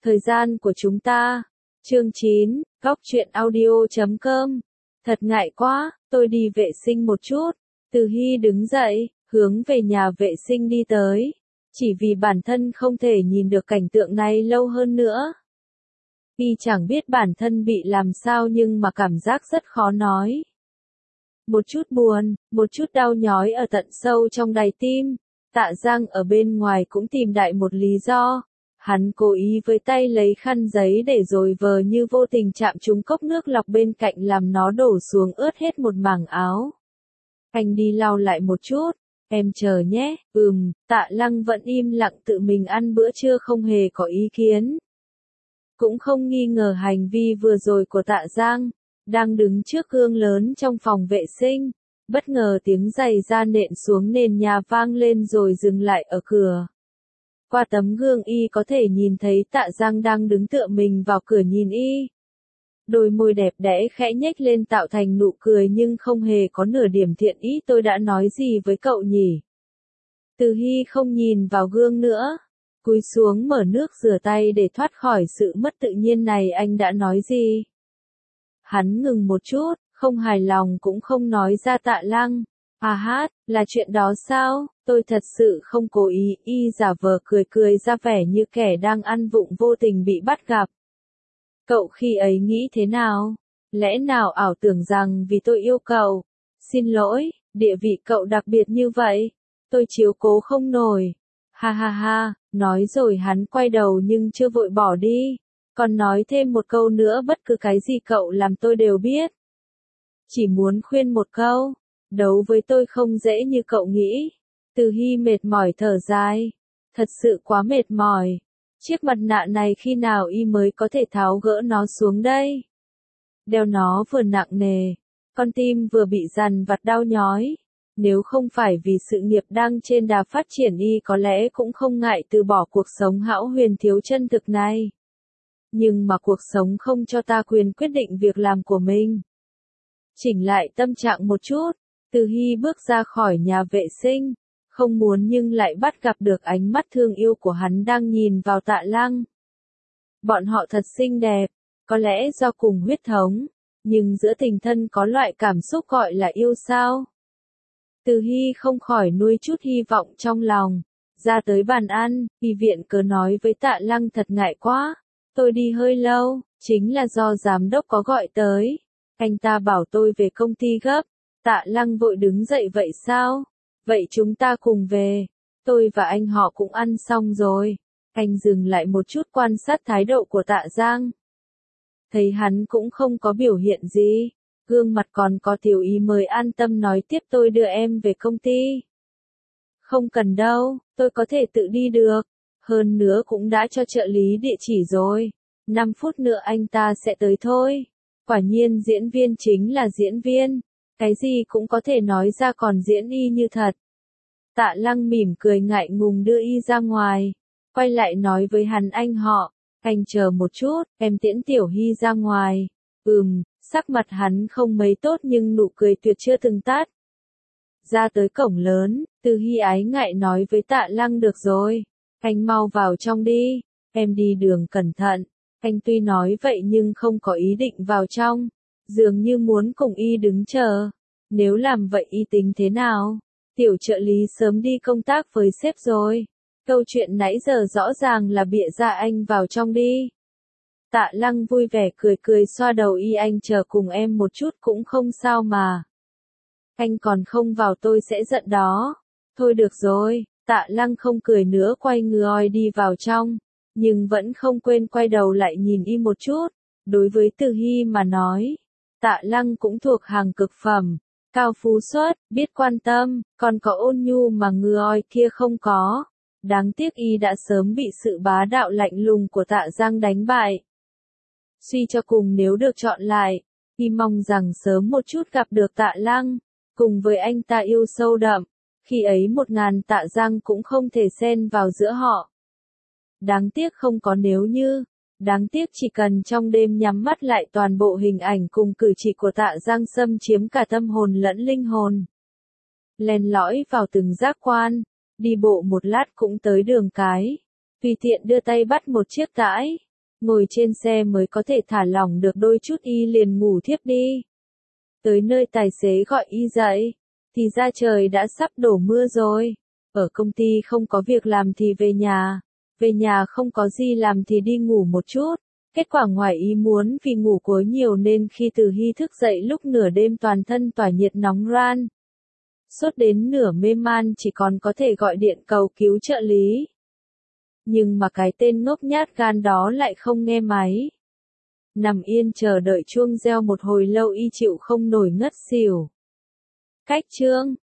Thời gian của chúng ta. Chương 9, Góc truyện audio.com. Thật ngại quá, tôi đi vệ sinh một chút. Từ Hy đứng dậy, hướng về nhà vệ sinh đi tới. Chỉ vì bản thân không thể nhìn được cảnh tượng này lâu hơn nữa. Y chẳng biết bản thân bị làm sao nhưng mà cảm giác rất khó nói. Một chút buồn, một chút đau nhói ở tận sâu trong đáy tim. Tạ Giang ở bên ngoài cũng tìm đại một lý do. Hắn cố ý với tay lấy khăn giấy để rồi vờ như vô tình chạm trúng cốc nước lọc bên cạnh làm nó đổ xuống ướt hết một mảng áo. Anh đi lau lại một chút, em chờ nhé. Tạ Lăng vẫn im lặng tự mình ăn bữa trưa không hề có ý kiến. Cũng không nghi ngờ hành vi vừa rồi của Tạ Giang. Đang đứng trước gương lớn trong phòng vệ sinh. Bất ngờ tiếng giày da nện xuống nền nhà vang lên rồi dừng lại ở cửa. Qua tấm gương y có thể nhìn thấy Tạ Giang đang đứng tựa mình vào cửa nhìn y. Đôi môi đẹp đẽ khẽ nhếch lên tạo thành nụ cười nhưng không hề có nửa điểm thiện ý. Tôi đã nói gì với cậu nhỉ? Từ Hy không nhìn vào gương nữa. Cúi xuống mở nước rửa tay để thoát khỏi sự mất tự nhiên này. Anh đã nói gì? Hắn ngừng một chút, không hài lòng cũng không nói ra. Tạ Lăng. Là chuyện đó sao? Tôi thật sự không cố ý. Y giả vờ cười ra vẻ như kẻ đang ăn vụng vô tình bị bắt gặp. Cậu khi ấy nghĩ thế nào? Lẽ nào ảo tưởng rằng vì tôi yêu cậu? Xin lỗi, địa vị cậu đặc biệt như vậy. Tôi chiếu cố không nổi. Ha, nói rồi hắn quay đầu nhưng chưa vội bỏ đi. Còn nói thêm một câu nữa, bất cứ cái gì cậu làm tôi đều biết. Chỉ muốn khuyên một câu. Đấu với tôi không dễ như cậu nghĩ. Từ Hy mệt mỏi thở dài. Thật sự quá mệt mỏi. Chiếc mặt nạ này khi nào y mới có thể tháo gỡ nó xuống đây? Đeo nó vừa nặng nề. Con tim vừa bị dằn vặt đau nhói. Nếu không phải vì sự nghiệp đang trên đà phát triển y có lẽ cũng không ngại từ bỏ cuộc sống hão huyền thiếu chân thực này. Nhưng mà cuộc sống không cho ta quyền quyết định việc làm của mình. Chỉnh lại tâm trạng một chút. Từ Hy bước ra khỏi nhà vệ sinh, không muốn nhưng lại bắt gặp được ánh mắt thương yêu của hắn đang nhìn vào Tạ Lăng. Bọn họ thật xinh đẹp, có lẽ do cùng huyết thống, nhưng giữa tình thân có loại cảm xúc gọi là yêu sao. Từ Hy không khỏi nuôi chút hy vọng trong lòng, ra tới bàn ăn, y viện cớ nói với Tạ Lăng thật ngại quá, tôi đi hơi lâu, chính là do giám đốc có gọi tới, anh ta bảo tôi về công ty gấp. Tạ Lăng vội đứng dậy, vậy sao? Vậy chúng ta cùng về. Tôi và anh họ cũng ăn xong rồi. Anh dừng lại một chút quan sát thái độ của Tạ Giang. Thấy hắn cũng không có biểu hiện gì. Gương mặt còn có tiểu ý mới an tâm nói tiếp, tôi đưa em về công ty. Không cần đâu, tôi có thể tự đi được. Hơn nữa cũng đã cho trợ lý địa chỉ rồi. 5 phút nữa anh ta sẽ tới thôi. Quả nhiên diễn viên chính là diễn viên. Cái gì cũng có thể nói ra còn diễn y như thật. Tạ Lăng mỉm cười ngại ngùng đưa y ra ngoài. Quay lại nói với hắn, anh họ, anh chờ một chút, em tiễn Tiểu Hy ra ngoài. Sắc mặt hắn không mấy tốt nhưng nụ cười tuyệt chưa từng tắt. Ra tới cổng lớn, Từ Hy ái ngại nói với Tạ Lăng, được rồi, anh mau vào trong đi, em đi đường cẩn thận. Anh tuy nói vậy nhưng không có ý định vào trong. Dường như muốn cùng y đứng chờ. Nếu làm vậy y tính thế nào? Tiểu trợ lý sớm đi công tác với sếp rồi. Câu chuyện nãy giờ rõ ràng là bịa ra, anh vào trong đi. Tạ Lăng vui vẻ cười xoa đầu y, anh chờ cùng em một chút cũng không sao mà. Anh còn không vào tôi sẽ giận đó. Thôi được rồi, Tạ Lăng không cười nữa quay người đi vào trong. Nhưng vẫn không quên quay đầu lại nhìn y một chút. Đối với Từ Hy mà nói, Tạ Lăng cũng thuộc hàng cực phẩm, cao phú xuất, biết quan tâm, còn có ôn nhu mà người kia không có. Đáng tiếc y đã sớm bị sự bá đạo lạnh lùng của Tạ Giang đánh bại. Suy cho cùng nếu được chọn lại, y mong rằng sớm một chút gặp được Tạ Lăng, cùng với anh ta yêu sâu đậm, khi ấy 1000 Tạ Giang cũng không thể xen vào giữa họ. Đáng tiếc không có nếu như. Đáng tiếc chỉ cần trong đêm nhắm mắt lại, toàn bộ hình ảnh cùng cử chỉ của Tạ Giang xâm chiếm cả tâm hồn lẫn linh hồn. Len lỏi vào từng giác quan, đi bộ một lát cũng tới đường cái. Tùy tiện đưa tay bắt một chiếc tãi, Ngồi trên xe mới có thể thả lỏng được đôi chút, y liền ngủ thiếp đi. Tới nơi tài xế gọi y dậy, thì ra trời đã sắp đổ mưa rồi. Ở công ty không có việc làm thì về nhà không có gì làm thì đi ngủ một chút. Kết quả ngoài ý muốn vì ngủ quá nhiều nên khi Từ Hy thức dậy lúc nửa đêm toàn thân tỏa nhiệt nóng ran. Sốt đến nửa mê man chỉ còn có thể gọi điện cầu cứu trợ lý. Nhưng mà cái tên ngốc nhát gan đó lại không nghe máy. Nằm yên chờ đợi chuông reo một hồi lâu y chịu không nổi ngất xỉu. Cách chương